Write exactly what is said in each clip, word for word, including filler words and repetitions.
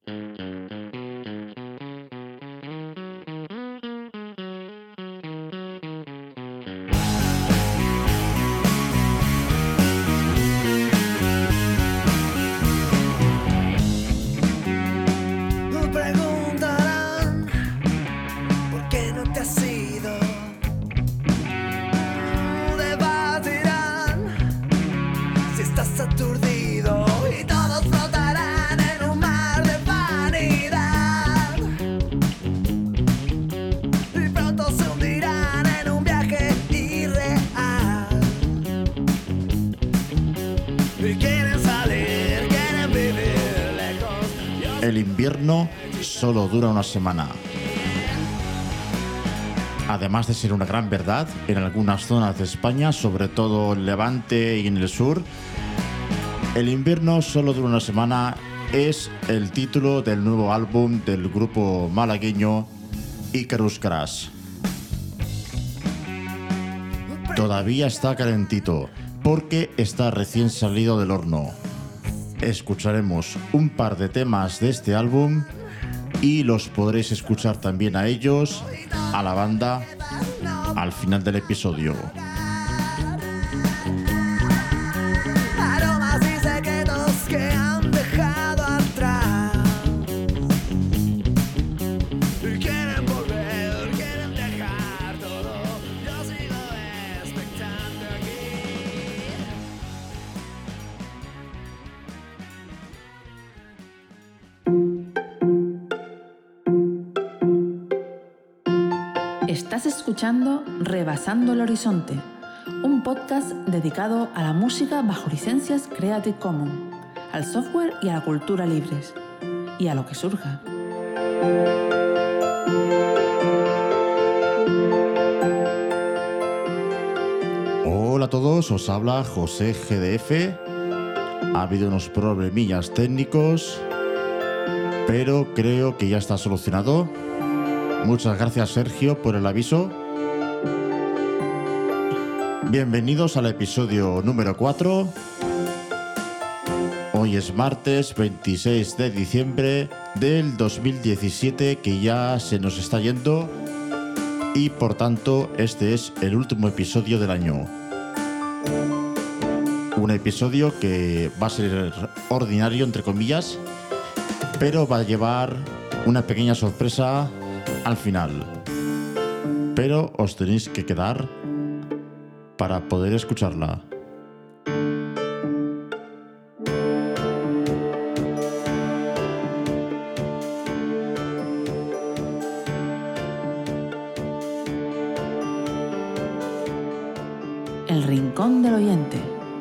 El invierno solo dura una semana. Además de ser una gran verdad, en algunas zonas de España, sobre todo en Levante y en el sur, el invierno solo dura una semana es el título del nuevo álbum del grupo malagueño Icarus Crash. Todavía está calentito porque está recién salido del horno. Escucharemos un par de temas de este álbum y los podréis escuchar también a ellos, a la banda, al final del episodio. Estás escuchando Rebasando el Horizonte, un podcast dedicado a la música bajo licencias Creative Commons, al software y a la cultura libres, y a lo que surja. Hola a todos, os habla José G D F. Ha habido unos problemillas técnicos, pero creo que ya está solucionado. Muchas gracias, Sergio, por el aviso. Bienvenidos al episodio número cuatro. Hoy es martes veintiséis de diciembre del dos mil diecisiete, que ya se nos está yendo, y por tanto este es el último episodio del año. Un episodio que va a ser ordinario, entre comillas, pero va a llevar una pequeña sorpresa al final, pero os tenéis que quedar para poder escucharla. El Rincón del Oyente.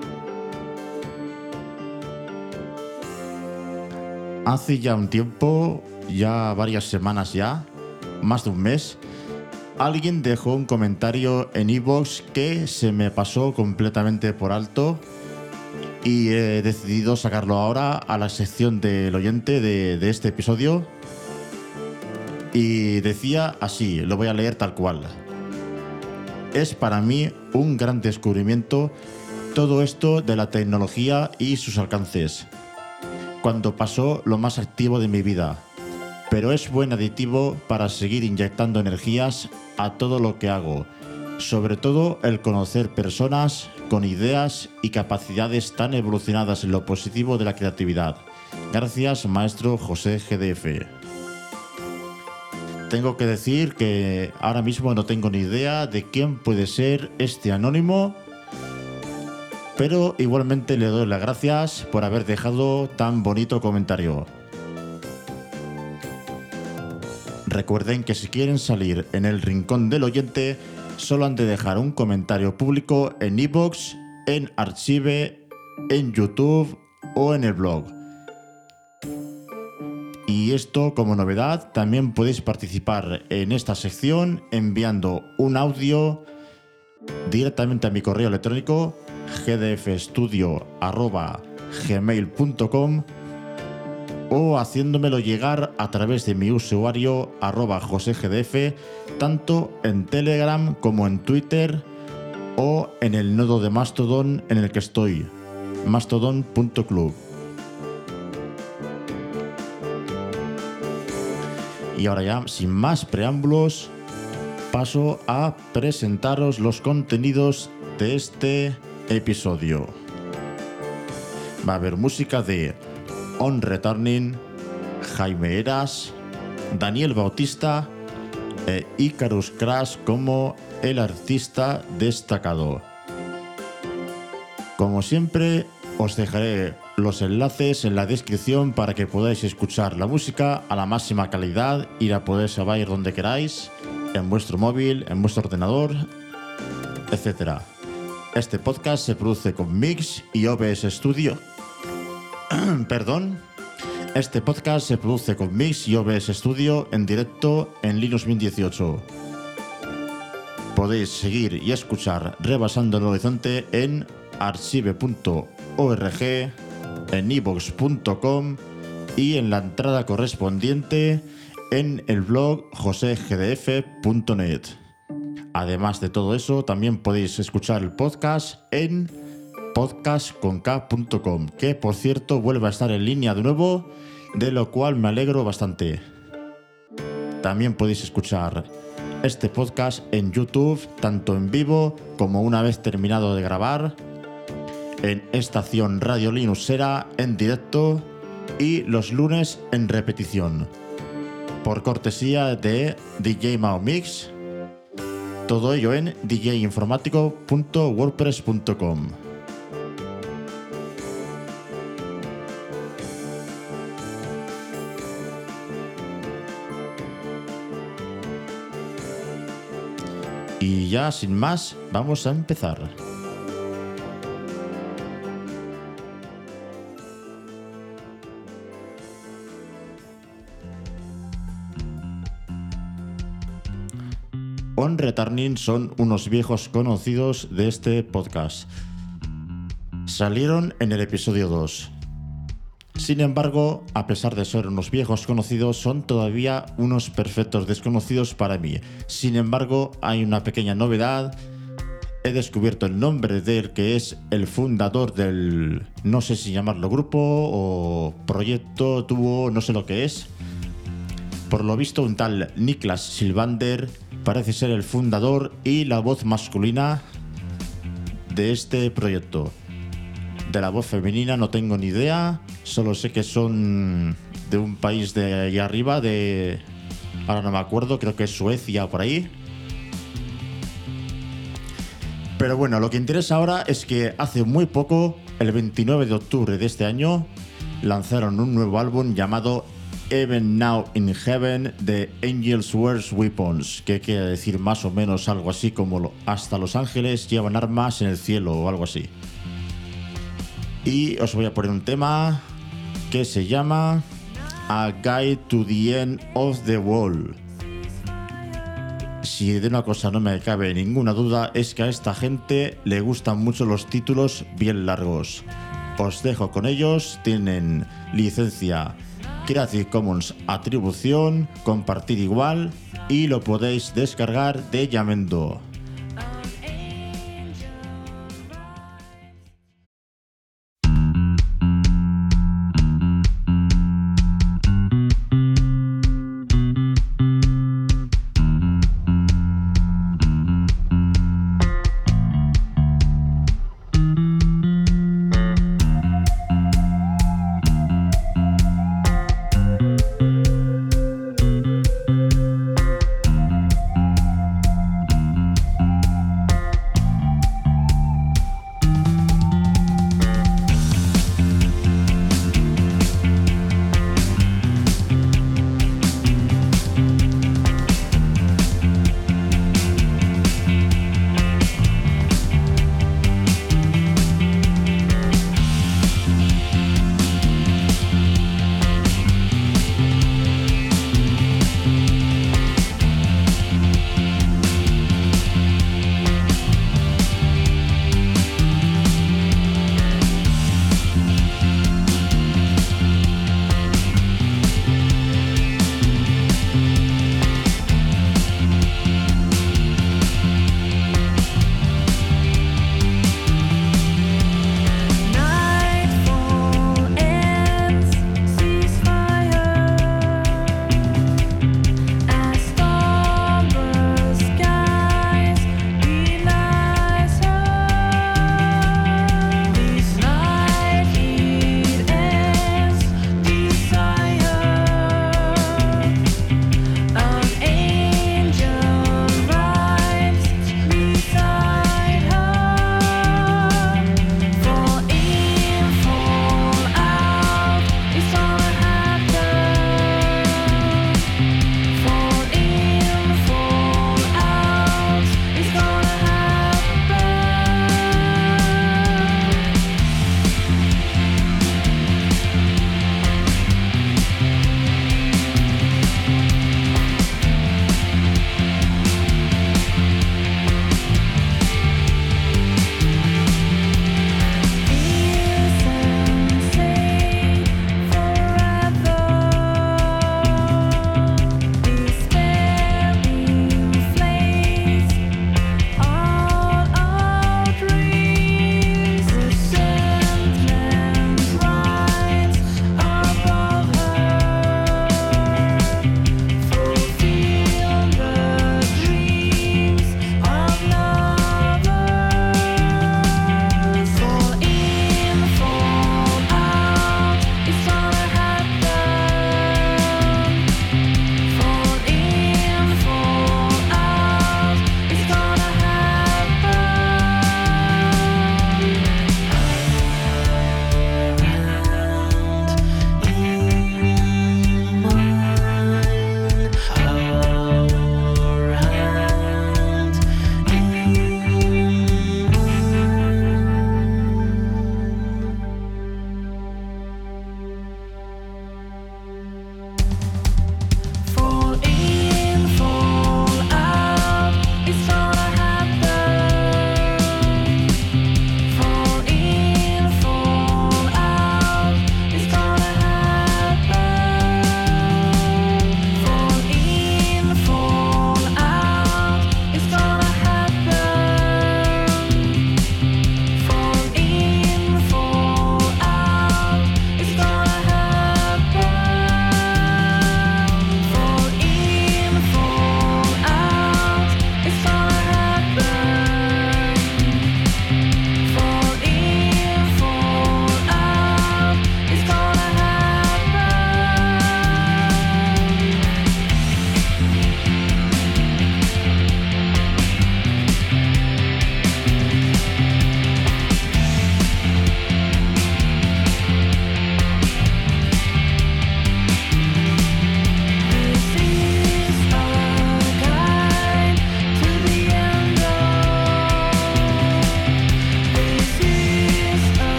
Hace ya un tiempo, ya varias semanas ya, más de un mes, alguien dejó un comentario en iVoox que se me pasó completamente por alto y he decidido sacarlo ahora a la sección del oyente de, de este episodio. Y decía así, lo voy a leer tal cual: es para mí un gran descubrimiento todo esto de la tecnología y sus alcances, cuando pasó lo más activo de mi vida. Pero es buen aditivo para seguir inyectando energías a todo lo que hago, sobre todo el conocer personas con ideas y capacidades tan evolucionadas en lo positivo de la creatividad. Gracias, maestro José G D F. Tengo que decir que ahora mismo no tengo ni idea de quién puede ser este anónimo, pero igualmente le doy las gracias por haber dejado tan bonito comentario. Recuerden que si quieren salir en el Rincón del Oyente, solo han de dejar un comentario público en iVoox, en Archive, en YouTube o en el blog. Y esto, como novedad, también podéis participar en esta sección enviando un audio directamente a mi correo electrónico g d f studio arroba gmail punto com o haciéndomelo llegar a través de mi usuario arroba josegdf, tanto en Telegram como en Twitter o en el nodo de Mastodon en el que estoy, mastodon punto club. Y ahora ya, sin más preámbulos, paso a presentaros los contenidos de este episodio. Va a haber música de On Returning, Jaime Eras, Daniel Bautista e Icarus Crash como el artista destacado. Como siempre, os dejaré los enlaces en la descripción para que podáis escuchar la música a la máxima calidad y la podéis oír donde queráis, en vuestro móvil, en vuestro ordenador, etcétera. Este podcast se produce con Mix y O B S Studio. Perdón. Este podcast se produce con Mix y O B S Studio en directo en Linux Mint dieciocho. Podéis seguir y escuchar Rebasando el Horizonte en archive punto org, en iVoox punto com y en la entrada correspondiente en el blog jose g d f punto net. Además de todo eso, también podéis escuchar el podcast en podcast con k punto com, que por cierto vuelve a estar en línea de nuevo, de lo cual me alegro bastante. También podéis escuchar este podcast en YouTube, tanto en vivo como una vez terminado de grabar, en Estación Radio Linuxera en directo y los lunes en repetición, por cortesía de D J Mao Mix. Todo ello en d j informático punto wordpress punto com. Y ya sin más, vamos a empezar. On Returning son unos viejos conocidos de este podcast. Salieron en el episodio dos. Sin embargo, a pesar de ser unos viejos conocidos, son todavía unos perfectos desconocidos para mí. Sin embargo, hay una pequeña novedad. He descubierto el nombre del que es el fundador del, no sé si llamarlo grupo o proyecto, dúo, no sé lo que es. Por lo visto, un tal Niklas Silvander parece ser el fundador y la voz masculina de este proyecto. De la voz femenina no tengo ni idea, solo sé que son de un país de allá arriba, de... ahora no me acuerdo, creo que es Suecia o por ahí. Pero bueno, lo que interesa ahora es que hace muy poco, el veintinueve de octubre de este año, lanzaron un nuevo álbum llamado Even Now in Heaven de Angels Wear Weapons, que quiere decir más o menos algo así como hasta los ángeles llevan armas en el cielo o algo así. Y os voy a poner un tema que se llama A Guide to the End of the World. Si de una cosa no me cabe ninguna duda es que a esta gente le gustan mucho los títulos bien largos. Os dejo con ellos, tienen licencia Creative Commons atribución, compartir igual y lo podéis descargar de Yamendo.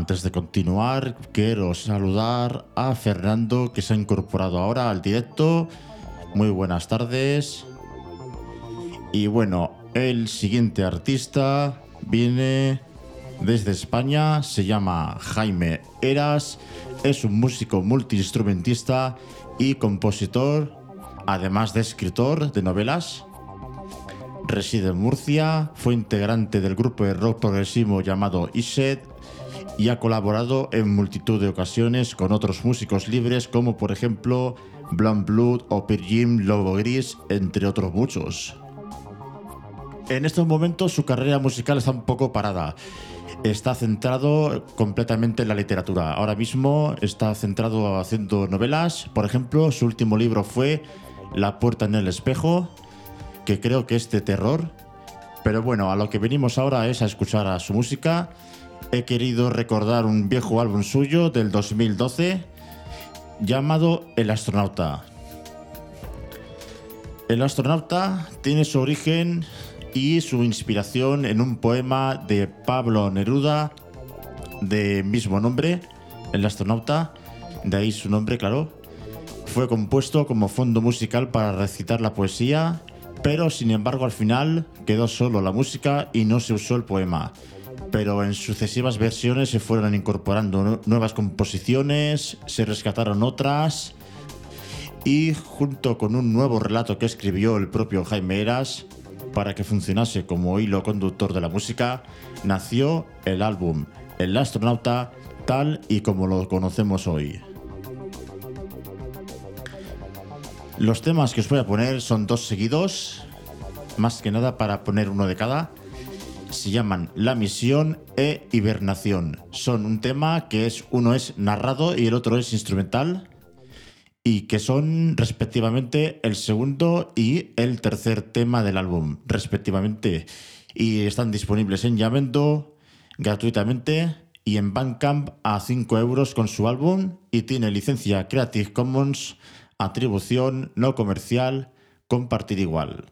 Antes de continuar, quiero saludar a Fernando, que se ha incorporado ahora al directo. Muy buenas tardes. Y bueno, el siguiente artista viene desde España, se llama Jaime Eras, es un músico multiinstrumentista y compositor, además de escritor de novelas. Reside en Murcia, fue integrante del grupo de rock progresivo llamado Iset y ha colaborado en multitud de ocasiones con otros músicos libres como por ejemplo Blanc Blood o Pearl Jam, Lobo Gris, entre otros muchos. En estos momentos su carrera musical está un poco parada. Está centrado completamente en la literatura. Ahora mismo está centrado haciendo novelas. Por ejemplo, su último libro fue La puerta en el espejo, que creo que es de terror. Pero bueno, a lo que venimos ahora es a escuchar a su música. He querido recordar un viejo álbum suyo del dos mil doce llamado El astronauta. El astronauta tiene su origen y su inspiración en un poema de Pablo Neruda de mismo nombre, El astronauta, de ahí su nombre, claro. Fue compuesto como fondo musical para recitar la poesía, pero sin embargo al final quedó solo la música y no se usó el poema. Pero en sucesivas versiones se fueron incorporando nuevas composiciones, se rescataron otras y junto con un nuevo relato que escribió el propio Jaime Eras para que funcionase como hilo conductor de la música, nació el álbum El astronauta tal y como lo conocemos hoy. Los temas que os voy a poner son dos seguidos, más que nada para poner uno de cada. Se llaman La misión e Hibernación. Son un tema que es uno es narrado y el otro es instrumental, y que son respectivamente el segundo y el tercer tema del álbum, respectivamente. Y están disponibles en Yamendo gratuitamente y en Bandcamp a cinco euros con su álbum, y tiene licencia Creative Commons, atribución no comercial, compartir igual.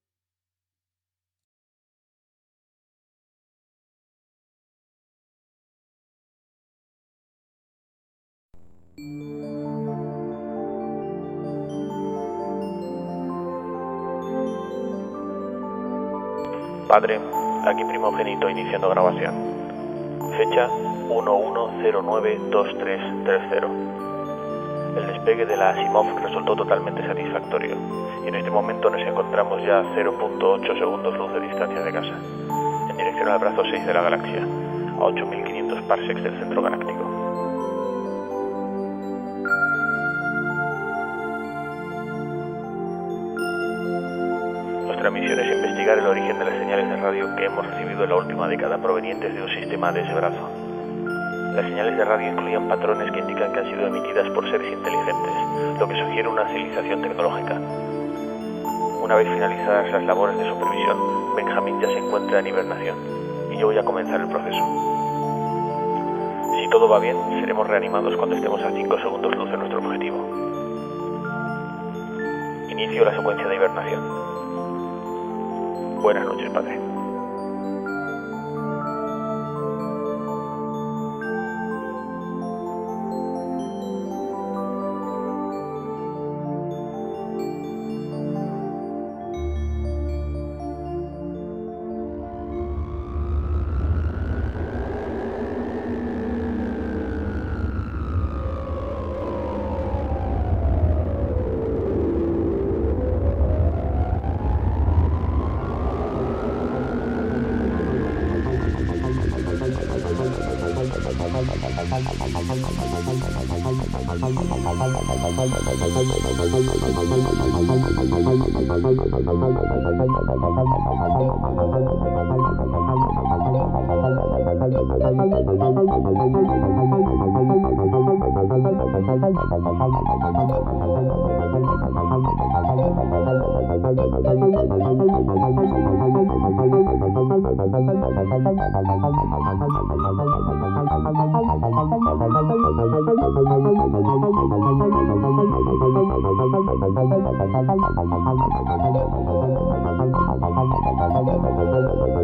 Padre, aquí primogénito iniciando grabación. Fecha uno uno cero nueve dos tres tres cero. El despegue de la Asimov resultó totalmente satisfactorio y en este momento nos encontramos ya a cero punto ocho segundos luz de distancia de casa, en dirección al brazo seis de la galaxia, a ocho mil quinientos parsecs del centro galáctico. Nuestra misión es investigar el origen de las señales de radio que hemos recibido en la última década provenientes de un sistema de ese brazo. Las señales de radio incluían patrones que indican que han sido emitidas por seres inteligentes, lo que sugiere una civilización tecnológica. Una vez finalizadas las labores de supervisión, Benjamin ya se encuentra en hibernación y yo voy a comenzar el proceso. Si todo va bien, seremos reanimados cuando estemos a cinco segundos luz de nuestro objetivo. Inicio la secuencia de hibernación. Buenas noches, padre.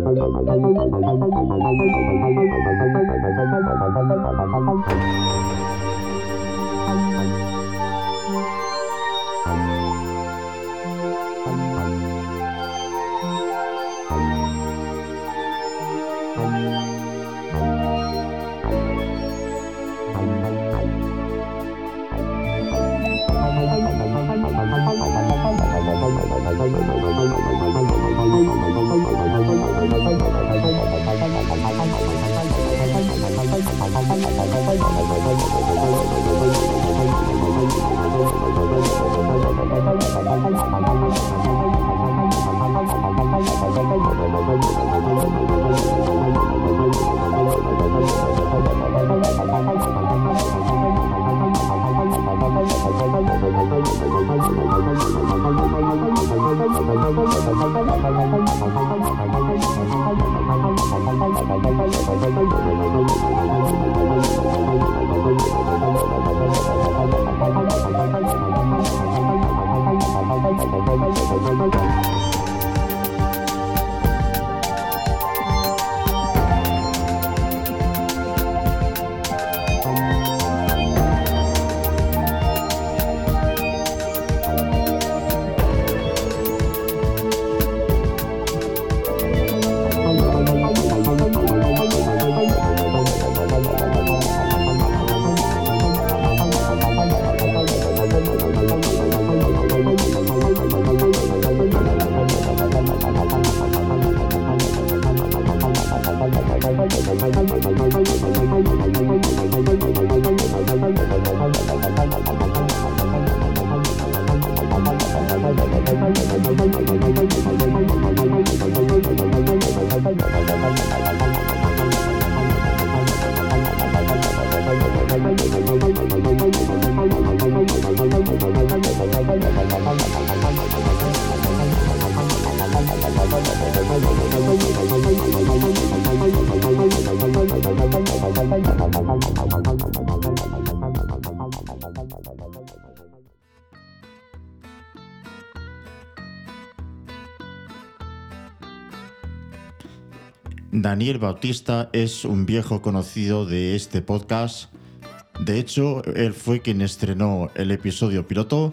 Daniel Bautista es un viejo conocido de este podcast. De hecho, él fue quien estrenó el episodio piloto,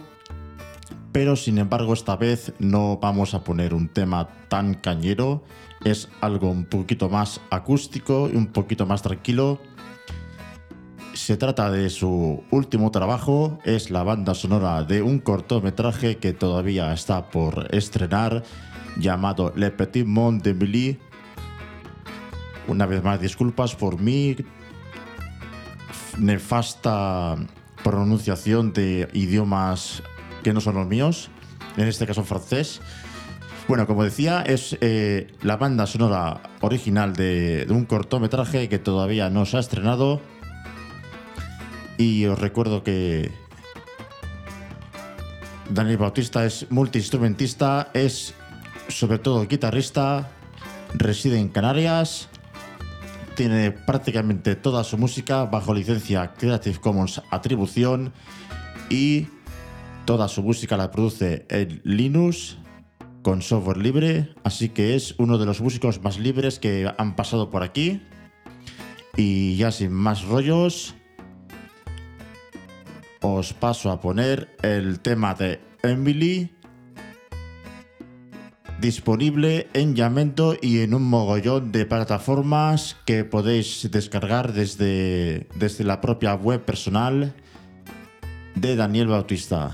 pero sin embargo esta vez no vamos a poner un tema tan cañero, es algo un poquito más acústico y un poquito más tranquilo. Se trata de su último trabajo, es la banda sonora de un cortometraje que todavía está por estrenar, llamado Le Petit Monde d'Emily. Una vez más, disculpas por mi nefasta pronunciación de idiomas que no son los míos, en este caso francés. Bueno, como decía, es eh, la banda sonora original de, de un cortometraje que todavía no se ha estrenado. Y os recuerdo que Daniel Bautista es multiinstrumentista, es sobre todo guitarrista, reside en Canarias, tiene prácticamente toda su música bajo licencia Creative Commons Atribución y toda su música la produce en Linux con software libre, así que es uno de los músicos más libres que han pasado por aquí. Y ya sin más rollos, os paso a poner el tema de Emily, disponible en Yamento y en un mogollón de plataformas que podéis descargar desde, desde la propia web personal de Daniel Bautista.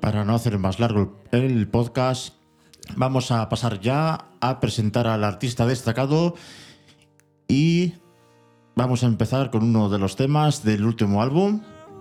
Para no hacer más largo el podcast, vamos a pasar ya a presentar al artista destacado y vamos a empezar con uno de los temas del último álbum.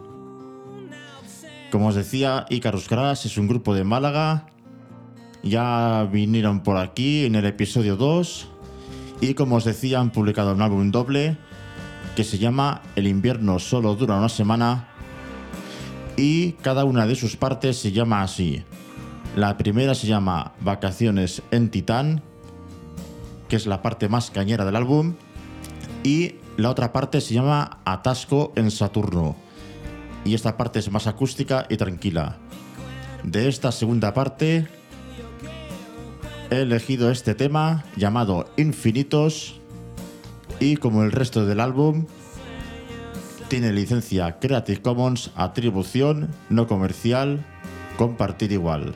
Como os decía, Icarus Crash es un grupo de Málaga. Ya vinieron por aquí en el episodio dos y, como os decía, han publicado un álbum doble que se llama El invierno solo dura una semana, y cada una de sus partes se llama así. La primera se llama Vacaciones en Titán, que es la parte más cañera del álbum, y la otra parte se llama Atasco en Saturno, y esta parte es más acústica y tranquila. De esta segunda parte he elegido este tema llamado Infinitos, y como el resto del álbum tiene licencia Creative Commons, atribución no comercial, compartir igual.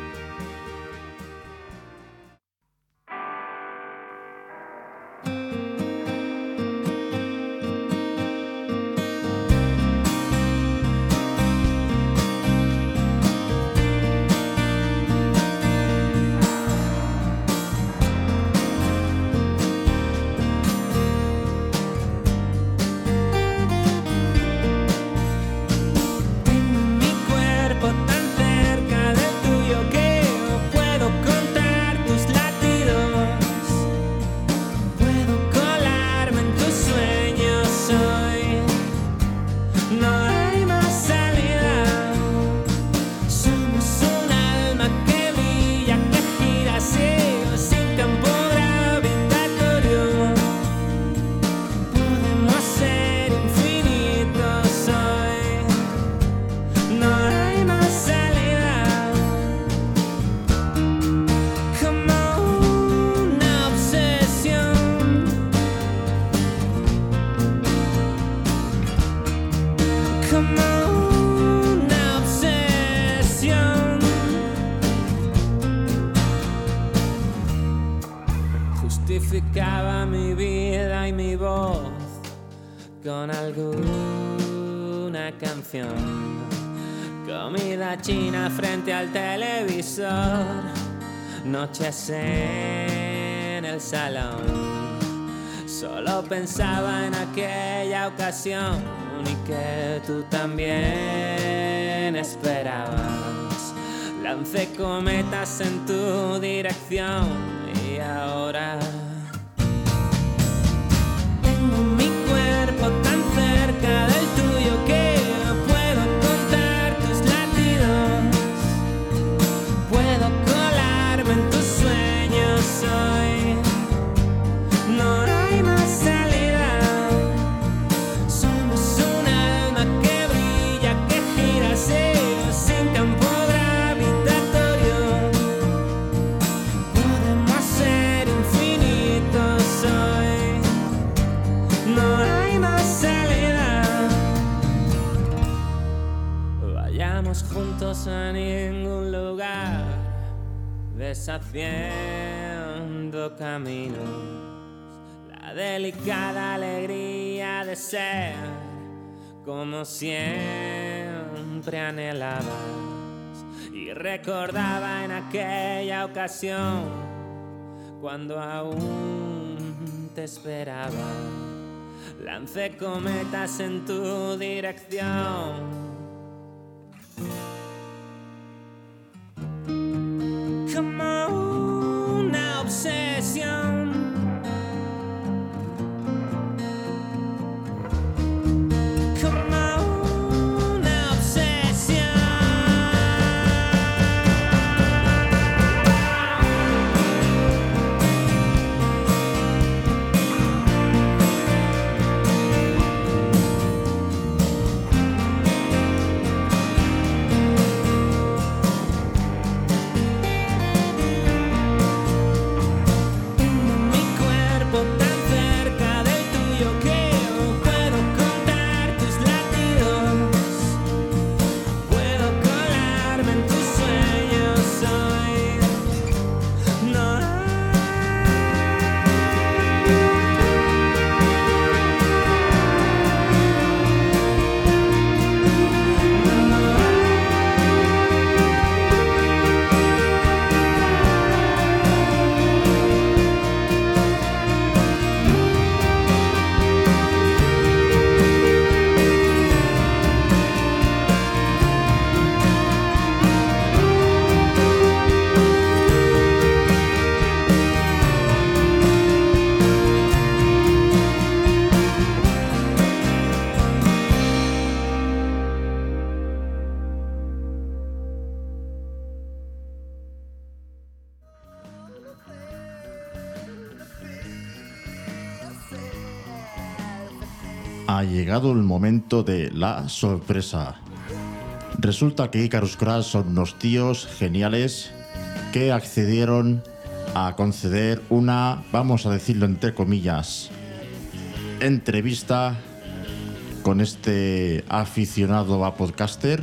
Justificaba mi vida y mi voz con alguna canción. Comida china frente al televisor, noches en el salón. Solo pensaba en aquella ocasión y que tú también esperabas. Lancé cometas en tu dirección y ahora tengo mi cuerpo tan cerca del tuyo que puedo contar tus latidos. Puedo colarme en tus sueños hoy. No hay más salida. Somos un alma que brilla, que gira así, sin campo gravitatorio. Podemos ser infinitos hoy. No hay más salida. Vayamos juntos a ningún lugar, deshaciendo caminos. La delicada alegría de ser como siempre anhelabas. Y recordaba en aquella ocasión cuando aún te esperaba. Lancé cometas en tu dirección. Como una obsesión. Como una obsesión. Ha llegado el momento de la sorpresa. Resulta que Icarus Crash son unos tíos geniales que accedieron a conceder una, vamos a decirlo entre comillas, entrevista con este aficionado a podcaster.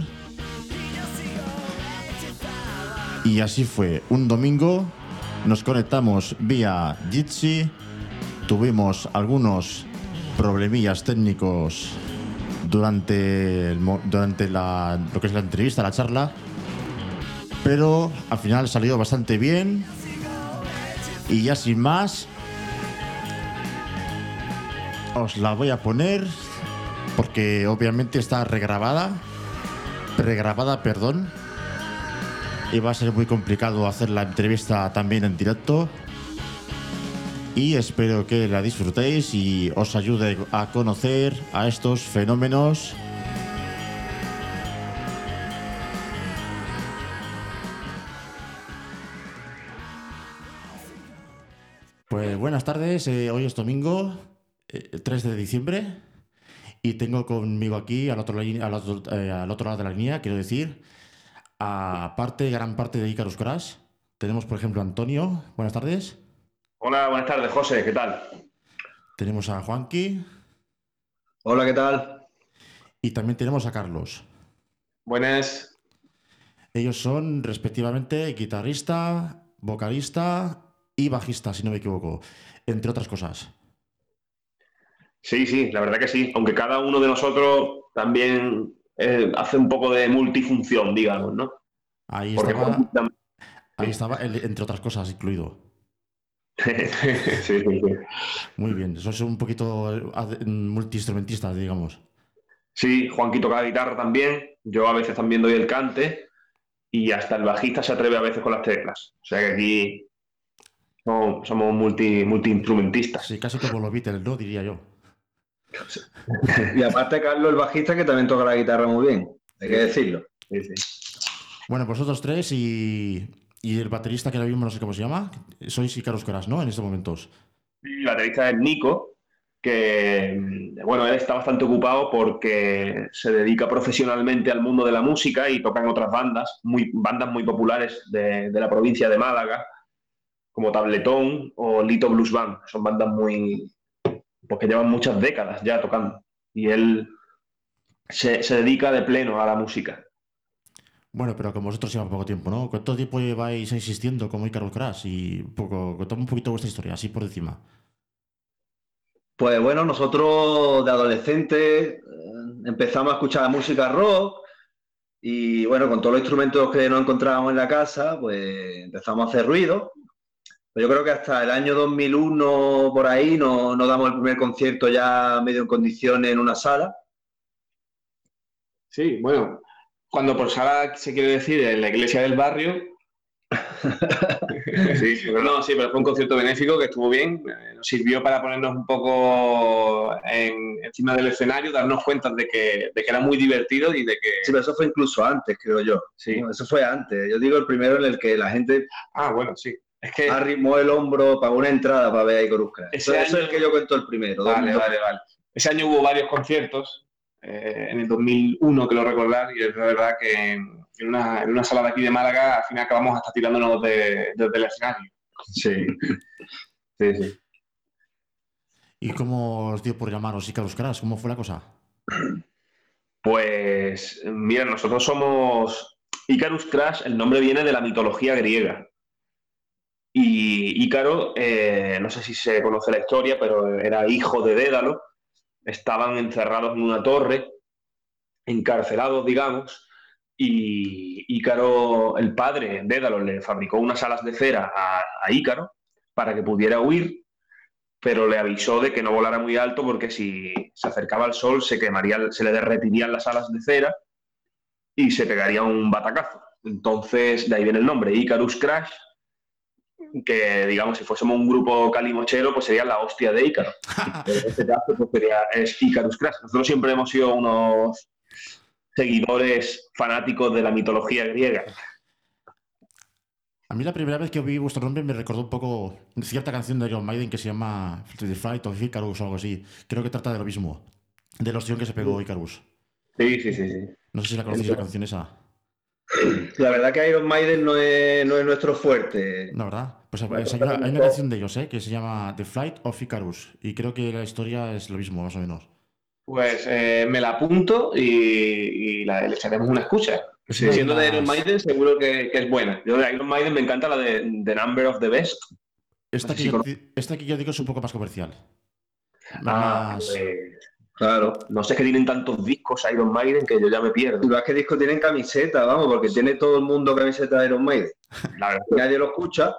Y así fue. Un domingo nos conectamos vía Jitsi, tuvimos algunos problemillas técnicos durante, el, durante la, lo que es la entrevista, la charla, pero al final salió bastante bien. Y ya sin más, os la voy a poner porque obviamente está regrabada, pregrabada, perdón, y va a ser muy complicado hacer la entrevista también en directo. Y espero que la disfrutéis y os ayude a conocer a estos fenómenos. Pues buenas tardes, eh, hoy es domingo, eh, tres de diciembre, y tengo conmigo aquí al otro, al otro, eh, al otro lado de la línea, quiero decir, a parte, gran parte de Icarus Crash. Tenemos, por ejemplo, a Antonio. Buenas tardes. Hola, buenas tardes, José, ¿qué tal? Tenemos a Juanqui. Hola, ¿qué tal? Y también tenemos a Carlos. Buenas. Ellos son, respectivamente, guitarrista, vocalista y bajista, si no me equivoco, entre otras cosas. Sí, sí, la verdad que sí, aunque cada uno de nosotros también eh, hace un poco de multifunción, digamos, ¿no? Ahí Porque estaba, también... ahí estaba el, entre otras cosas, incluido. sí, sí, sí. Muy bien, sois un poquito multiinstrumentistas, digamos. Sí, Juanqui toca la guitarra también, yo a veces también doy el cante y hasta el bajista se atreve a veces con las teclas. O sea que aquí somos, somos multi, multiinstrumentistas. Sí, casi como los Beatles, ¿no? Diría yo. Y aparte Carlos, el bajista, que también toca la guitarra muy bien, hay que decirlo. Sí, sí. Bueno, vosotros tres y, y el baterista que ahora mismo no sé cómo se llama, sois Icarus Crash, ¿no? En estos momentos. El baterista es Nico, que, bueno, él está bastante ocupado porque se dedica profesionalmente al mundo de la música y toca en otras bandas, muy, bandas muy populares de, de la provincia de Málaga, como Tabletón o Lito Blues Band. Son bandas muy, pues que llevan muchas décadas ya tocando. Y él se, se dedica de pleno a la música. Bueno, pero como vosotros llevan poco tiempo, ¿no? ¿Cuánto tiempo lleváis existiendo como Icarus Crash? Y un poco, contadme un poquito vuestra historia, así por encima. Pues bueno, nosotros de adolescentes eh, empezamos a escuchar música rock y bueno, con todos los instrumentos que nos encontrábamos en la casa, pues empezamos a hacer ruido. Pues yo creo que hasta el año dos mil uno, por ahí, nos, nos damos el primer concierto ya medio en condiciones en una sala. Sí, bueno, cuando por sala se quiere decir en la iglesia del barrio. Sí, pero no, sí, pero fue un concierto benéfico que estuvo bien, eh, nos sirvió para ponernos un poco en, encima del escenario, darnos cuenta de que, de que era muy divertido y de que... Sí, pero eso fue incluso antes, creo yo. Sí. No, eso fue antes. Yo digo el primero en el que la gente Ah, bueno, sí. Es que... arrimó el hombro, pagó una entrada para ver a Icarus Crash. Ese Eso, año... eso es el que yo cuento el primero. Vale, vale, vale. Ese año hubo varios conciertos, eh, en el dos mil uno, que lo recordar, y es verdad que en una, en una sala de aquí de Málaga al final acabamos hasta tirándonos desde de, de el escenario. Sí. Sí, sí. ¿Y cómo os dio por llamaros Icarus Crash? ¿Cómo fue la cosa? Pues, mira, nosotros somos... Icarus Crash, el nombre viene de la mitología griega. Y Ícaro, eh, no sé si se conoce la historia, pero era hijo de Dédalo. Estaban encerrados en una torre, encarcelados, digamos, y Ícaro, el padre, Dédalo, le fabricó unas alas de cera a, a Ícaro para que pudiera huir, pero le avisó de que no volara muy alto porque si se acercaba al sol se quemaría, se le derretirían las alas de cera y se pegaría un batacazo. Entonces, de ahí viene el nombre, Icarus Crash, que, digamos, si fuésemos un grupo calimochero, pues sería la hostia de Ícaro. Pero en este caso, pues sería, es Icarus Crash. Nosotros siempre hemos sido unos seguidores fanáticos de la mitología griega. A mí la primera vez que oí vuestro nombre me recordó un poco cierta canción de Iron Maiden que se llama The Flight of Icarus o algo así. Creo que trata de lo mismo. Del ostión que se pegó Icarus. Sí, sí, sí, sí. No sé si la conocéis la canción esa. La verdad que Iron Maiden no es, no es nuestro fuerte. No, ¿verdad? Pues, pues hay, una, hay una canción de ellos, ¿eh? Que se llama The Flight of Icarus. Y creo que la historia es lo mismo, más o menos. Pues eh, me la apunto y, y la, le echaremos una escucha. Sí, Siendo de las- Iron Maiden, seguro que, que es buena. Yo de Iron Maiden me encanta la de The Number of the Beast. Esta, No sé que si yo, conoces. esta que yo digo es un poco más comercial. Ah, Más... pues, Claro. no sé, que tienen tantos discos Iron Maiden que yo ya me pierdo. Y más que disco tienen camiseta, vamos, porque tiene todo el mundo camiseta de Iron Maiden. La verdad. Nadie lo escucha.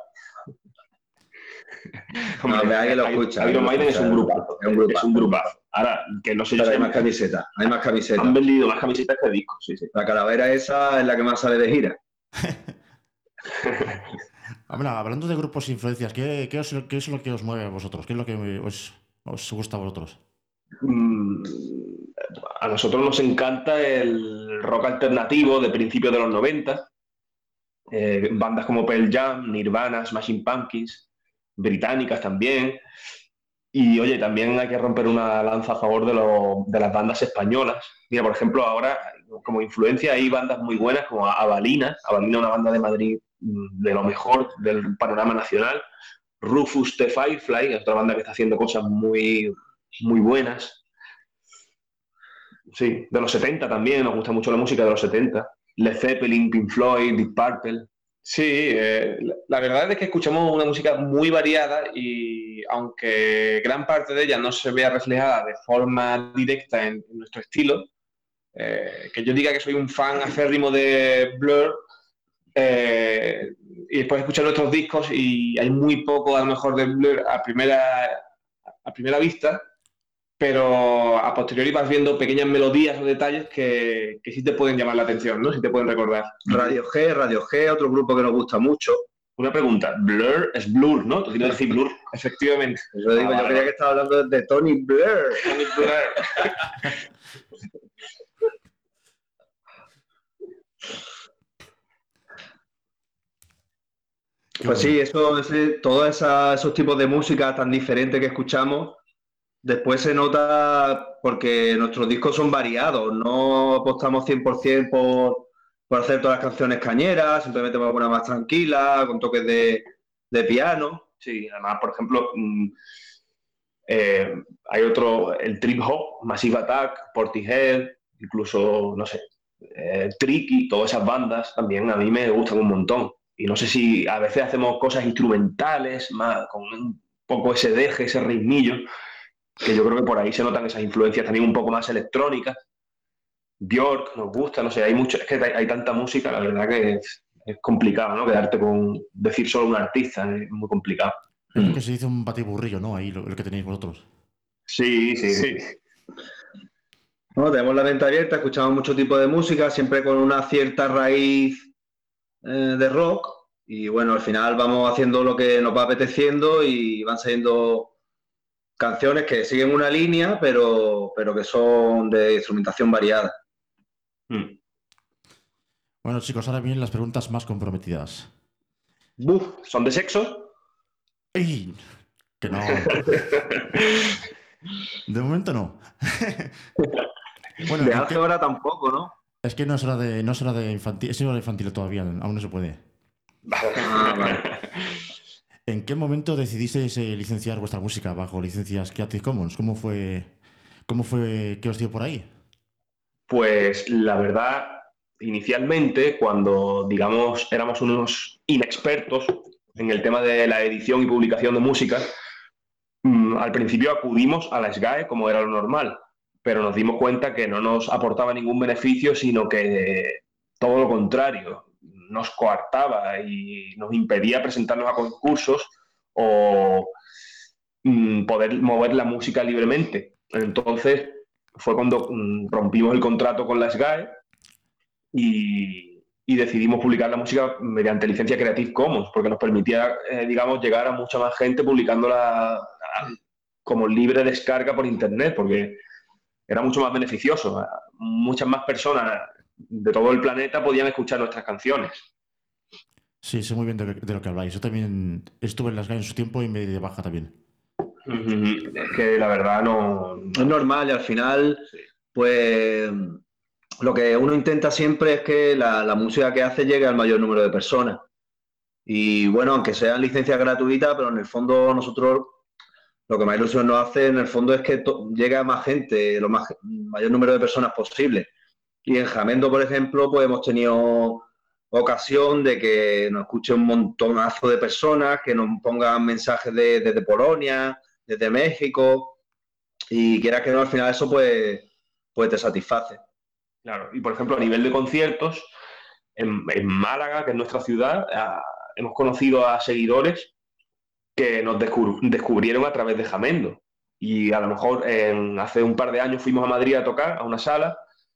Hombre, No, nadie lo Iron- escucha. Iron nadie lo Maiden es escucha, un grupazo. Es un grupazo. Es un grupazo. Ahora, que no sé yo Pero si hay más han, camisetas, hay más camisetas. han vendido más camisetas que discos, sí, sí. La calavera esa es la que más sale de gira. Hombre, hablando de grupos e influencias, ¿qué, qué, os- qué es lo que os mueve a vosotros? ¿Qué es lo que os, os gusta a vosotros? Mm, a nosotros nos encanta el rock alternativo de principios de los noventa. Eh, bandas como Pearl Jam, Nirvana, Smashing Pumpkins, británicas también. Y oye, también hay que romper una lanza a favor de, lo- de las bandas españolas. Mira, por ejemplo, ahora como influencia hay bandas muy buenas como Avalina. Avalina, una banda de Madrid mm, de lo mejor del panorama nacional. Rufus the Firefly, otra banda que está haciendo cosas muy, muy buenas. Sí, de los setenta también, nos gusta mucho la música de los setenta. Led Zeppelin, Pink Floyd, Deep Purple. Sí, eh, la- la verdad es que escuchamos una música muy variada y aunque gran parte de ella no se vea reflejada de forma directa en, en nuestro estilo, eh, que yo diga que soy un fan acérrimo de Blur, eh, y después escuchar nuestros discos y hay muy poco a lo mejor de Blur a primera, a primera vista, pero a posteriori vas viendo pequeñas melodías o detalles que, que sí te pueden llamar la atención, ¿no? Sí te pueden recordar. Radio G, Radio G, otro grupo que nos gusta mucho. Una pregunta, Blur es Blur, ¿no? Tú tienes que decir Blur. Efectivamente. Yo digo, Ah, yo vale, creía vale. que estaba hablando de Tony Blair. Tony Blair. Qué Pues bueno. sí, eso, ese- todos esa- esos tipos de música tan diferentes que escuchamos, después se nota porque nuestros discos son variados, no apostamos cien por ciento por, por hacer todas las canciones cañeras, simplemente por alguna más tranquila, con toques de, de piano. Sí, además, por ejemplo, mm, eh, hay otro, el trip hop, Massive Attack, Portishead, incluso, no sé, eh, Tricky, todas esas bandas también a mí me gustan un montón. Y no sé si a veces hacemos cosas instrumentales, más, con un poco ese deje, ese ritmillo, que yo creo que por ahí se notan esas influencias también un poco más electrónicas. Björk nos gusta, no sé, hay mucho, es que hay, hay tanta música, la verdad que es, es complicado, ¿no? Quedarte con decir solo un artista, es muy complicado. Es lo que se dice un batiburrillo, ¿no? Ahí lo, lo que tenéis vosotros. Sí, sí, sí. ¿No? Tenemos la mente abierta, escuchamos mucho tipo de música, siempre con una cierta raíz eh, de rock. Y bueno, al final vamos haciendo lo que nos va apeteciendo y van saliendo canciones que siguen una línea, pero, pero que son de instrumentación variada. Mm. Bueno, chicos, ahora vienen las preguntas más comprometidas. Buf, ¿son de sexo? ¡Ey! Que no. De momento no. Bueno, De ¿en qué- álgebra tampoco, ¿no? es que no es hora de, no es hora de infantil, es hora de infantil todavía, aún no se puede. Ah, vale. ¿En qué momento decidisteis eh, licenciar vuestra música bajo licencias Creative Commons? ¿Cómo fue, cómo fue que os dio por ahí? Pues la verdad, inicialmente, cuando, digamos, éramos unos inexpertos en el tema de la edición y publicación de música, mm, al principio acudimos a la S G A E como era lo normal, pero nos dimos cuenta que no nos aportaba ningún beneficio, sino que todo lo contrario, nos coartaba y nos impedía presentarnos a concursos o mm, poder mover la música libremente. Entonces fue cuando mm, rompimos el contrato con la S G A E y, y decidimos publicar la música mediante licencia Creative Commons, porque nos permitía, eh, digamos, llegar a mucha más gente publicándola a- como libre descarga por internet, porque era mucho más beneficioso. Muchas más personas de todo el planeta podían escuchar nuestras canciones. Sí, sé muy bien de, de lo que habláis. Yo también estuve en las G A E en su tiempo y me di de baja también. Es que la verdad no... Es normal y al final, Sí. pues lo que uno intenta siempre es que la, la música que hace llegue al mayor número de personas. Y bueno, aunque sean licencias gratuitas, pero en el fondo nosotros lo que más ilusión nos hace en el fondo es que to- llegue a más gente, lo más, mayor número de personas posible. Y en Jamendo, por ejemplo, pues hemos tenido ocasión de que nos escuche un montonazo de personas, que nos pongan mensajes de- desde Polonia, desde México, y quieras que no, al final eso pues, pues te satisface. Claro, y por ejemplo, a nivel de conciertos, en, en Málaga, que es nuestra ciudad, a- hemos conocido a seguidores que nos descub- descubrieron a través de Jamendo. Y a lo mejor en- hace un par de años fuimos a Madrid a tocar a una sala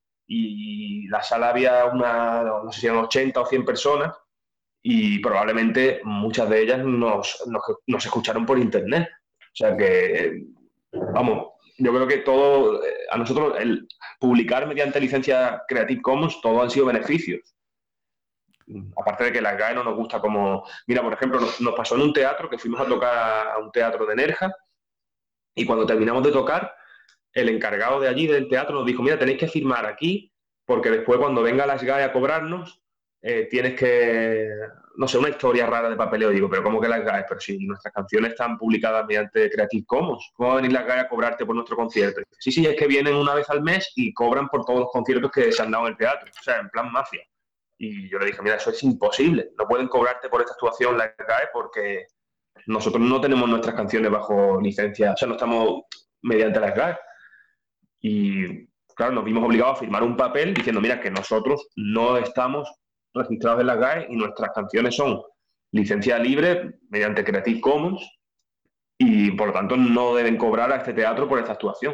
y la sala había una, no sé si eran ochenta o cien personas y probablemente muchas de ellas nos, nos, nos escucharon por internet. O sea que, vamos, yo creo que todo, eh, a nosotros el publicar mediante licencia Creative Commons, todo han sido beneficios. Aparte de que la G A E no nos gusta como... Mira, por ejemplo, nos, nos pasó en un teatro, que fuimos a tocar a un teatro de Nerja, y cuando terminamos de tocar, el encargado de allí del teatro nos dijo, mira, tenéis que firmar aquí, porque después cuando venga la S G A E a cobrarnos, eh, tienes que... No sé, una historia rara de papeleo. Digo, pero ¿cómo que la S G A E? Pero si nuestras canciones están publicadas mediante Creative Commons, ¿cómo va a venir la S G A E a cobrarte por nuestro concierto? Sí, sí, es que vienen una vez al mes y cobran por todos los conciertos que se han dado en el teatro. O sea, en plan mafia. Y yo le dije, mira, eso es imposible. No pueden cobrarte por esta actuación la S G A E porque nosotros no tenemos nuestras canciones bajo licencia, o sea, no estamos mediante la S G A E. Y claro, nos vimos obligados a firmar un papel diciendo, mira, que nosotros no estamos registrados en la S G A E y nuestras canciones son licencia libre mediante Creative Commons y por lo tanto no deben cobrar a este teatro por esta actuación.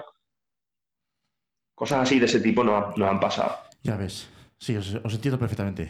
Cosas así de ese tipo nos, nos han pasado. Ya ves. Sí, os, os entiendo perfectamente.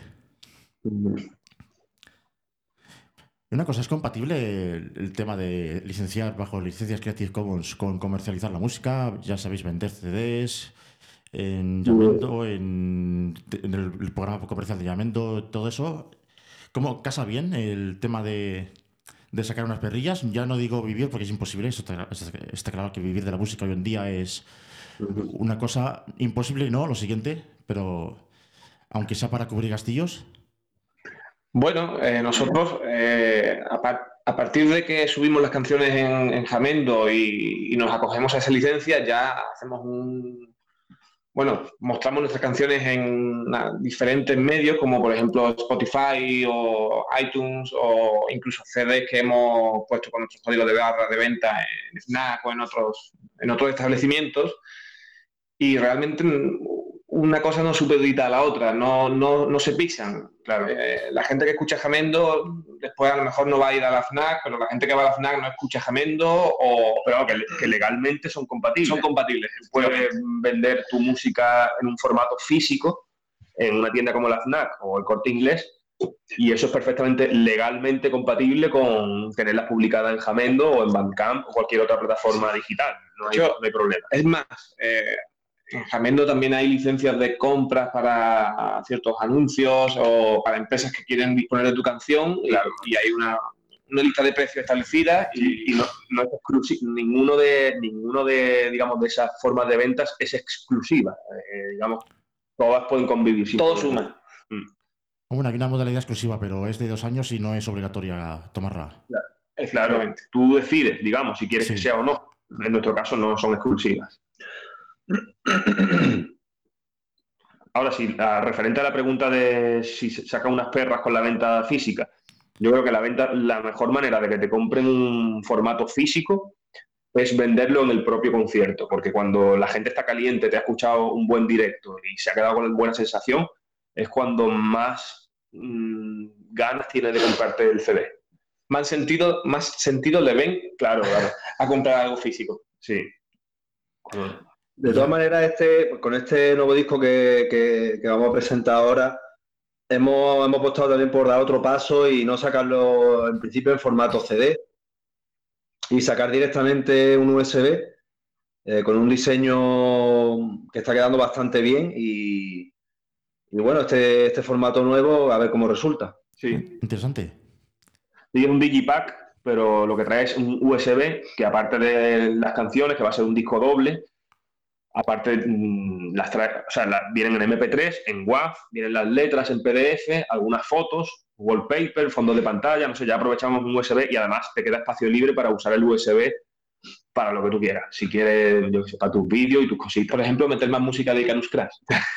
Una cosa, ¿es compatible el, el tema de licenciar bajo licencias Creative Commons con comercializar la música? Ya sabéis, vender C Ds en Yamendo, en, en el, el programa comercial de Yamendo, todo eso. ¿Cómo casa bien el tema de, de sacar unas perrillas? Ya no digo vivir porque es imposible, eso está, está claro que vivir de la música hoy en día es una cosa imposible, no, lo siguiente, pero aunque sea para cubrir gastillos. Bueno, eh, nosotros, eh, a, par- a partir de que subimos las canciones en, en Jamendo y, y nos acogemos a esa licencia, ya hacemos un... Bueno, mostramos nuestras canciones en na- diferentes medios, como por ejemplo Spotify o iTunes o incluso C Ds que hemos puesto con nuestros códigos de barra de venta en Fnac o en otros, en otros establecimientos. Y realmente una cosa no supedita a la otra, no, no, no se pisan. Claro. Eh, la gente que escucha Jamendo después a lo mejor no va a ir a la Fnac, pero la gente que va a la Fnac no escucha Jamendo o Pero que, que legalmente son compatibles. son compatibles. Puedes vender tu música en un formato físico en una tienda como la Fnac o el Corte Inglés y eso es perfectamente legalmente compatible con tenerlas publicadas en Jamendo o en Bandcamp o cualquier otra plataforma digital. No hay, Yo- no hay problema. Es más, eh, en Jamendo también hay licencias de compras para ciertos anuncios o para empresas que quieren disponer de tu canción y- Claro. y, hay una, una lista de precios establecida y, Y, y no, no es exclusivo, ninguno de, ninguno de, digamos, de esas formas de ventas es exclusiva. Eh, digamos, todas pueden convivir. sin todo problema. suma. Bueno, hay una modalidad exclusiva, pero es de dos años y no es obligatoria tomarla. Claro, Efectivamente. tú decides, digamos, si quieres Sí. que sea o no. En nuestro caso no son exclusivas. Ahora sí, a- referente a la pregunta de si se saca unas perras con la venta física, yo creo que la venta, la mejor manera de que te compren un formato físico es venderlo en el propio concierto, porque cuando la gente está caliente, te ha escuchado un buen directo y se ha quedado con buena sensación, es cuando más mmm, ganas tiene de comprarte el C D. Más sentido, más sentido le ven Claro, claro, a comprar algo físico. sí. Cuando- De todas maneras, este, con este nuevo disco que, que- que vamos a presentar ahora, hemos, hemos apostado también por dar otro paso y no sacarlo en principio en formato C D y sacar directamente un U S B eh, con un diseño que está quedando bastante bien y, y bueno, este, este formato nuevo a ver cómo resulta. Sí. Interesante. Y es un digipack pero lo que trae es un U S B que, aparte de las canciones, que va a ser un disco doble, aparte mmm, las trae, o sea, las, vienen en eme pe tres, en WAV, vienen las letras en pe de efe, algunas fotos, wallpaper, fondo de pantalla, no sé, ya aprovechamos un U S B y además te queda espacio libre para usar el U S B para lo que tú quieras. Si quieres, yo qué sé, para tus vídeos y tus cositas. Por ejemplo, meter más música de Icarus Crash.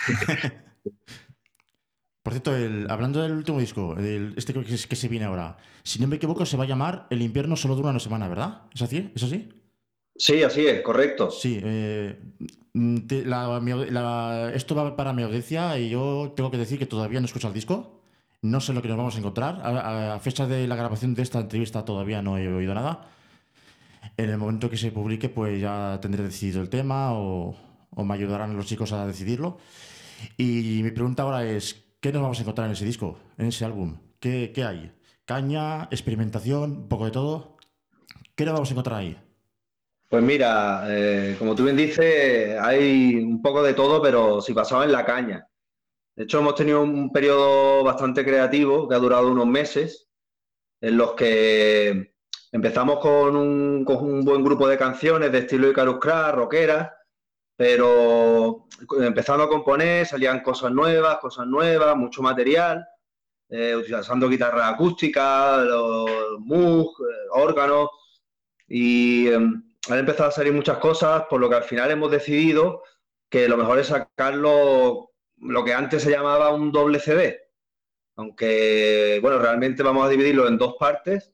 Por cierto, el, hablando del último disco, el, este que, que se viene ahora, si no me equivoco, se va a llamar El invierno solo dura una semana, ¿verdad? ¿Es así? ¿Es así? Sí, así es, correcto. Sí. Eh, te, la, la, esto va para mi audiencia y yo tengo que decir que todavía no escucho el disco. No sé lo que nos vamos a encontrar. A, a fecha de la grabación de esta entrevista todavía no he oído nada. En el momento que se publique, pues ya tendré decidido el tema o, o me ayudarán los chicos a decidirlo. Y mi pregunta ahora es, ¿qué nos vamos a encontrar en ese disco, en ese álbum? ¿Qué, qué hay? ¿Caña, experimentación, un poco de todo? ¿Qué nos vamos a encontrar ahí? Pues mira, eh, como tú bien dices, hay un poco de todo, pero si basado en la caña. De hecho, hemos tenido un periodo bastante creativo que ha durado unos meses, en los que empezamos con un, con un buen grupo de canciones de estilo Icarus Crash, rockeras, pero empezando a componer salían cosas nuevas, cosas nuevas, mucho material, eh, utilizando guitarra acústica, los Moog, eh, órganos, y eh, han empezado a salir muchas cosas, por lo que al final hemos decidido que lo mejor es sacarlo, lo que antes se llamaba un doble ce de, aunque, bueno, realmente vamos a dividirlo en dos partes,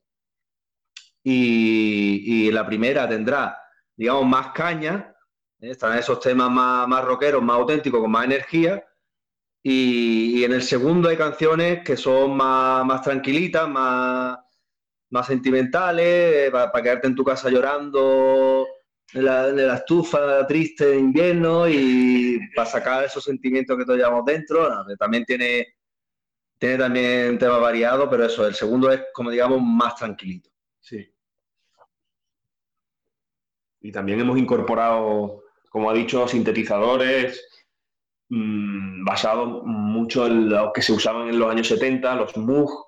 y, y la primera tendrá, digamos, más caña, ¿eh? Estarán esos temas más, más rockeros, más auténticos, con más energía, y, y en el segundo hay canciones que son más, más tranquilitas, más, más sentimentales, eh, para, para quedarte en tu casa llorando en la, en la estufa triste de invierno y para sacar esos sentimientos que todos llevamos dentro. No, también tiene, tiene también temas variados, pero eso, el segundo es, como digamos, más tranquilito. Sí. Y también hemos incorporado, como ha dicho, sintetizadores mmm, basados mucho en los que se usaban en los años setenta, los Moog,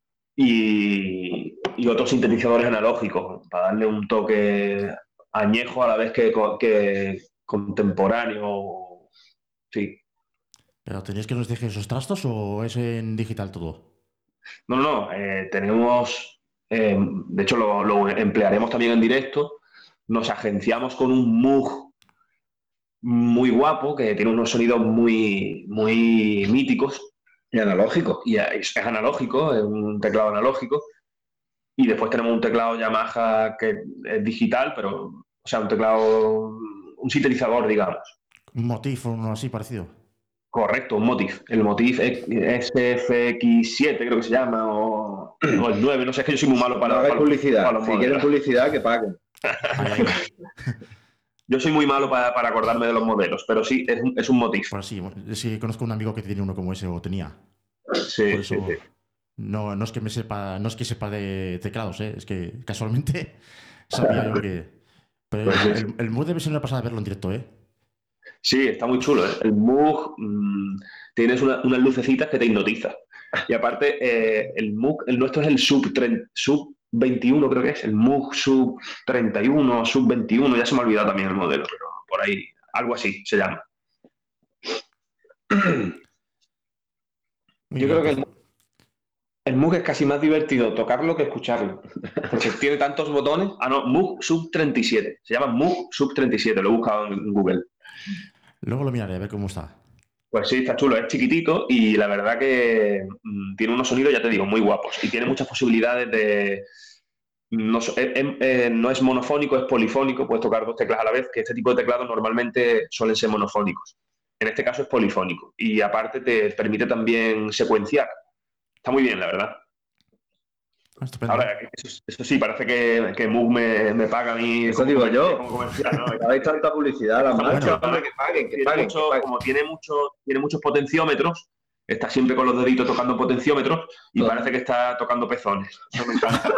y, y otros sintetizadores analógicos, para darle un toque añejo a la vez que, que contemporáneo. Sí. ¿Pero tenéis que nos deje esos trastos o es en digital todo? No, no, no. Eh, tenemos, eh, de hecho lo, lo emplearemos también en directo. Nos agenciamos con un Moog muy guapo, que tiene unos sonidos muy, muy míticos. Y analógico. Y es, es analógico, es un teclado analógico. Y después tenemos un teclado Yamaha que es digital, pero, o sea, un teclado, un sintetizador, digamos. Un Motif o uno así parecido. Correcto, un Motif. El Motif ese efe equis siete creo que se llama, o, o el nueve, no sé, es que yo soy muy malo para, no para, publicidad. para los Si modelos. quieren publicidad, que paguen. Ahí, ahí. Yo soy muy malo para, para acordarme de los modelos, pero sí, es, es un Motif. Pues sí, sí, conozco un amigo que tiene uno como ese, o tenía. Sí, Por eso, sí, sí. No, no es que me sepa, no es que sepa de teclados, ¿eh? Es que casualmente sabía yo que. Pero Pues sí. el, el Moog debe ser una pasada verlo en directo, ¿eh? Sí, está muy chulo, ¿eh? El Moog, mmm, tienes una, unas lucecitas que te hipnotizan. Y aparte, eh, el Moog, el nuestro es el sub, sub veintiuno, creo que es, el Moog sub treinta y uno, sub veintiuno, ya se me ha olvidado también el modelo, pero por ahí, algo así se llama. Muy Yo bien, creo que pues, el, el Moog es casi más divertido tocarlo que escucharlo. Porque tiene tantos botones. Ah, no, Moog sub treinta y siete, se llama Moog sub treinta y siete, lo he buscado en Google. luego lo miraré a ver cómo está. Pues sí, está chulo, es chiquitito y la verdad que mmm, tiene unos sonidos, ya te digo, muy guapos y tiene muchas posibilidades de... No, eh, eh, no es monofónico, es polifónico, puedes tocar dos teclas a la vez, que este tipo de teclados normalmente suelen ser monofónicos. En este caso es polifónico y aparte te permite también secuenciar. Está muy bien, la verdad. Estupendo. Ahora, eso, eso sí, parece que, que Moog me, me paga a mí. Eso digo yo. Como comercial, ¿no? Hay tanta publicidad, la Bueno, marca, bueno, que paguen, que tiene paguen, mucho- que paguen. como tiene, mucho, tiene muchos potenciómetros, está siempre con los deditos tocando potenciómetros y Ah. parece que está tocando pezones. Eso me encanta.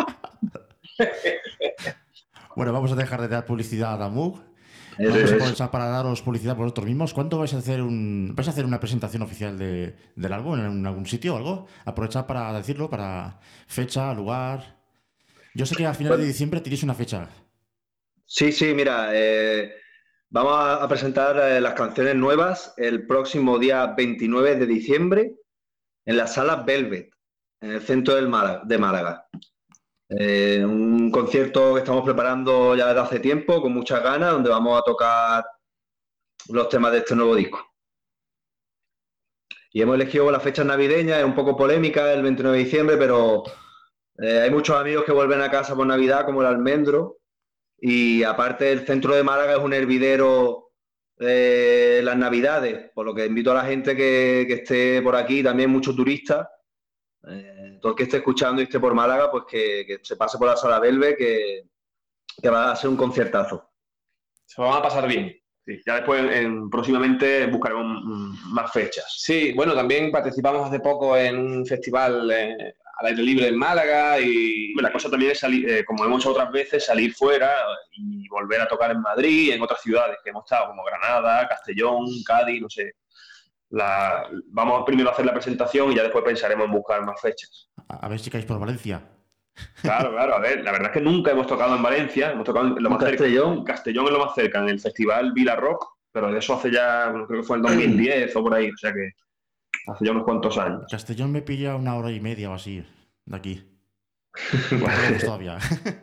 Bueno, vamos a dejar de dar publicidad a Moog. Eso Vamos a es. aprovechar para daros publicidad vosotros mismos. ¿Cuándo vais a hacer un vais a hacer una presentación oficial de, del álbum en algún sitio o algo? Aprovechad para decirlo, para fecha, lugar. Yo sé que a finales de diciembre tenéis una fecha. Sí, sí, mira, eh, vamos a, a presentar eh, las canciones nuevas el próximo día veintinueve de diciembre en la sala Velvet, en el centro del Málaga, de Málaga. Eh, un concierto que estamos preparando ya desde hace tiempo, con muchas ganas, donde vamos a tocar los temas de este nuevo disco. Y hemos elegido la fecha navideña, es un poco polémica, el veintinueve de diciembre, pero eh, hay muchos amigos que vuelven a casa por Navidad, como el Almendro, y aparte el centro de Málaga es un hervidero eh, las Navidades, por lo que invito a la gente que, que esté por aquí, también muchos turistas, eh, todo el que esté escuchando y esté por Málaga, pues que, que se pase por la sala Velvet, que, que va a ser un conciertazo. Se lo van a pasar bien. Sí, ya después, en, próximamente, buscaremos mm, más fechas. Sí, bueno, también participamos hace poco en un festival eh, al aire libre en Málaga y... La cosa también es salir, eh, como hemos hecho otras veces, salir fuera y volver a tocar en Madrid y en otras ciudades que hemos estado, como Granada, Castellón, Cádiz, no sé. La, vamos primero a hacer la presentación y ya después pensaremos en buscar más fechas. A, a ver si caéis por Valencia. Claro, claro, a ver, la verdad es que nunca hemos tocado en Valencia, hemos tocado en lo más Castellón. cerca. Castellón es lo más cerca, en el festival Vila Rock, pero de eso hace ya, bueno, creo que fue en dos mil diez o por ahí, o sea que hace ya unos cuantos años. Castellón me pilla una hora y media o así, de aquí. Bueno, todavía.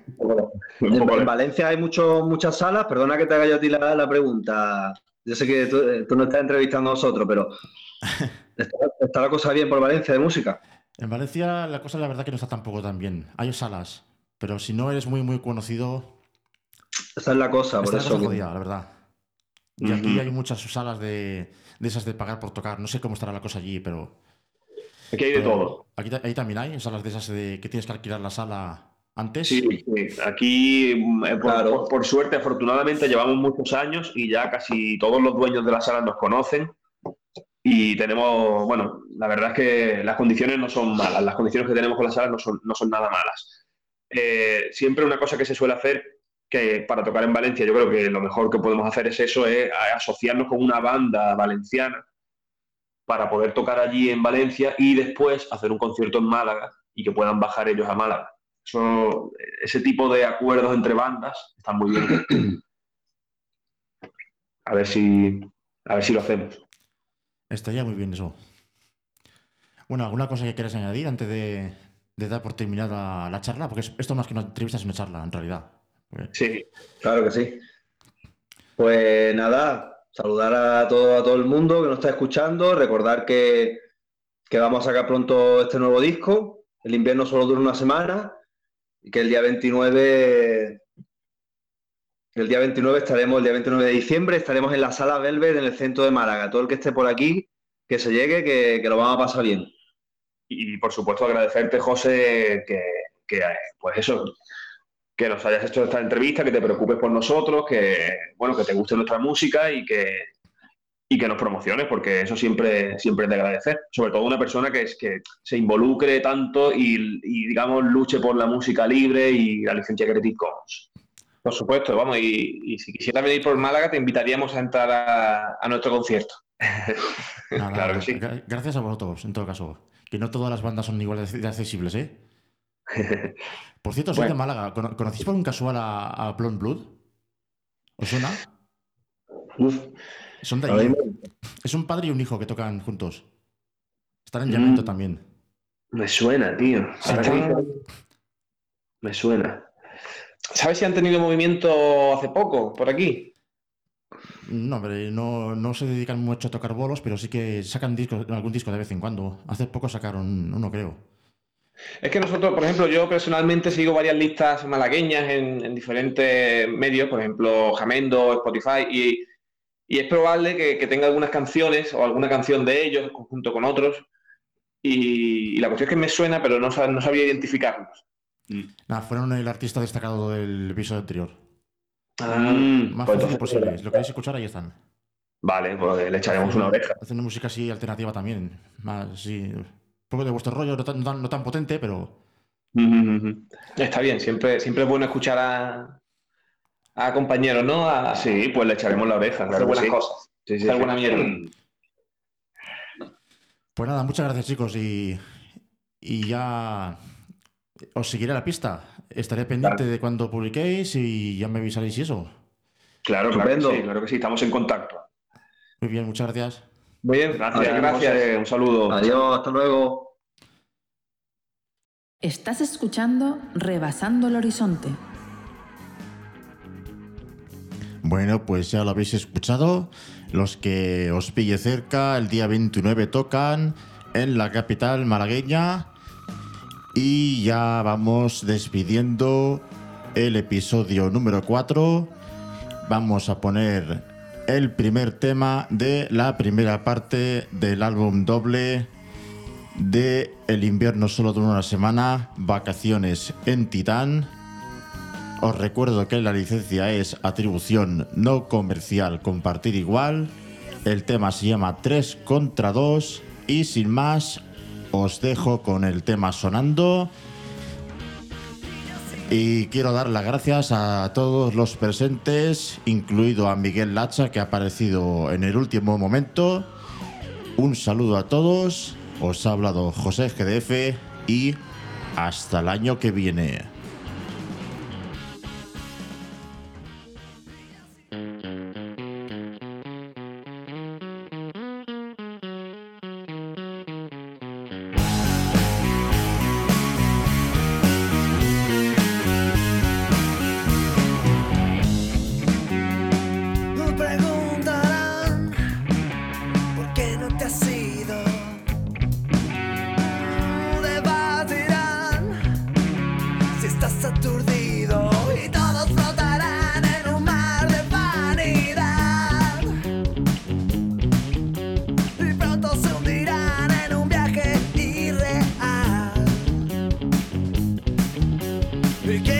En, en Valencia hay mucho, muchas salas, perdona que te haga yo a ti la, la pregunta. Yo sé que tú, tú nos estás entrevistando a nosotros, pero ¿está, está la cosa bien por Valencia de música? En Valencia la cosa la verdad que no está tampoco tan bien. Hay salas, pero si no eres muy muy conocido... Esa es la cosa, por está la eso. cosa jodida, la verdad. Y aquí hay muchas salas de, de esas de pagar por tocar. No sé cómo estará la cosa allí, pero... Aquí hay de pero todo. Aquí ahí también hay salas de esas de que tienes que alquilar la sala antes. Sí, sí. Aquí, eh, por, Claro. por, por suerte, afortunadamente, llevamos muchos años y ya casi todos los dueños de la sala nos conocen. Y tenemos, bueno, la verdad es que las condiciones no son malas, las condiciones que tenemos con la sala no son, no son nada malas. Eh, siempre una cosa que se suele hacer, que para tocar en Valencia yo creo que lo mejor que podemos hacer es eso, es asociarnos con una banda valenciana para poder tocar allí en Valencia y después hacer un concierto en Málaga y que puedan bajar ellos a Málaga. Eso, ese tipo de acuerdos entre bandas están muy bien. A ver si, a ver si lo hacemos. Estaría muy bien eso. Bueno, ¿alguna cosa que quieras añadir antes de, de dar por terminada la charla? Porque es- esto más que una entrevista es una charla, en realidad. Sí. Claro que sí. Pues nada, saludar a todo, a todo el mundo que nos está escuchando, recordar que, que vamos a sacar pronto este nuevo disco, el invierno solo dura una semana, y que el día veintinueve, el día veintinueve estaremos, el día veintinueve de diciembre, estaremos en la sala Velvet en el centro de Málaga. Todo el que esté por aquí, que se llegue, que, que lo vamos a pasar bien. Y por supuesto agradecerte, José, que, que pues eso, que nos hayas hecho esta entrevista, que te preocupes por nosotros, que bueno, que te guste nuestra música y que, y que nos promociones, porque eso siempre, siempre es de agradecer. Sobre todo una persona que es que se involucre tanto y, y digamos luche por la música libre y la licencia Creative Commons. Por supuesto, vamos, y, y si quisieras venir por Málaga te invitaríamos a entrar a, a nuestro concierto. Nada, Claro que sí. gra- Gracias a vosotros, en todo caso. Que no todas las bandas son igual de de accesibles, ¿eh? Por cierto, soy Bueno. de Málaga. ¿Cono- ¿Conocéis por un casual a, a Blonde Blood? ¿Os suena? Uf, Son de ahora allí. mismo- Es un padre y un hijo que tocan juntos. Están en Llamento Mm. también. Me suena, tío. Sí, Ahora sí. que dices- Me suena. ¿Sabes si han tenido movimiento hace poco por aquí? No, hombre, no, no se dedican mucho a tocar bolos, pero sí que sacan discos, algún disco de vez en cuando. Hace poco sacaron uno, creo. Es que nosotros, por ejemplo, yo personalmente sigo varias listas malagueñas en, en diferentes medios, por ejemplo, Jamendo, Spotify, y, y es probable que, que tenga algunas canciones o alguna canción de ellos junto con otros. Y, y la cuestión es que me suena, pero no, sab- no sabía identificarlos. Nada, fueron el artista destacado del episodio anterior. Mm, Más pues fácil entonces- posible. Si lo queréis escuchar, ahí están. Vale, pues le echaremos una oreja. Hacen música así alternativa también. Más, sí, un poco de vuestro rollo, no tan, no tan- no tan potente, pero Está bien, siempre, siempre es bueno escuchar a, a compañeros, ¿no? A, Sí, pues le echaremos la oreja, hacer claro que buenas sí. cosas, Sí, sí, hacer sí. buena mierda. pues nada, muchas gracias chicos y, y ya os seguiré la pista. estaré pendiente Claro. de cuando publiquéis y ya me avisaréis y eso. Claro, claro que Estupendo. sí, claro que sí, estamos en contacto. Muy bien, muchas gracias. Muy bien, Gracias, muchas gracias. José, un saludo. Adiós, hasta luego. Estás escuchando Rebasando el Horizonte. Bueno, pues ya lo habéis escuchado. Los que os pille cerca, el día veintinueve tocan en la capital malagueña. Y ya vamos despidiendo el episodio número cuatro. Vamos a poner el primer tema de la primera parte del álbum doble de El invierno solo dura una semana, Vacaciones en Titán. Os recuerdo que la licencia es atribución no comercial, compartir igual. El tema se llama tres contra dos y sin más os dejo con el tema sonando. Y quiero dar las gracias a todos los presentes, incluido a Miguel Lacha, que ha aparecido en el último momento. Un saludo a todos, os ha hablado José G D F y hasta el año que viene. Me preguntarán por qué no te has ido. Debatirán si estás aturdido y todos flotarán en un mar de vanidad. Y pronto se hundirán en un viaje irreal. ¿Y qué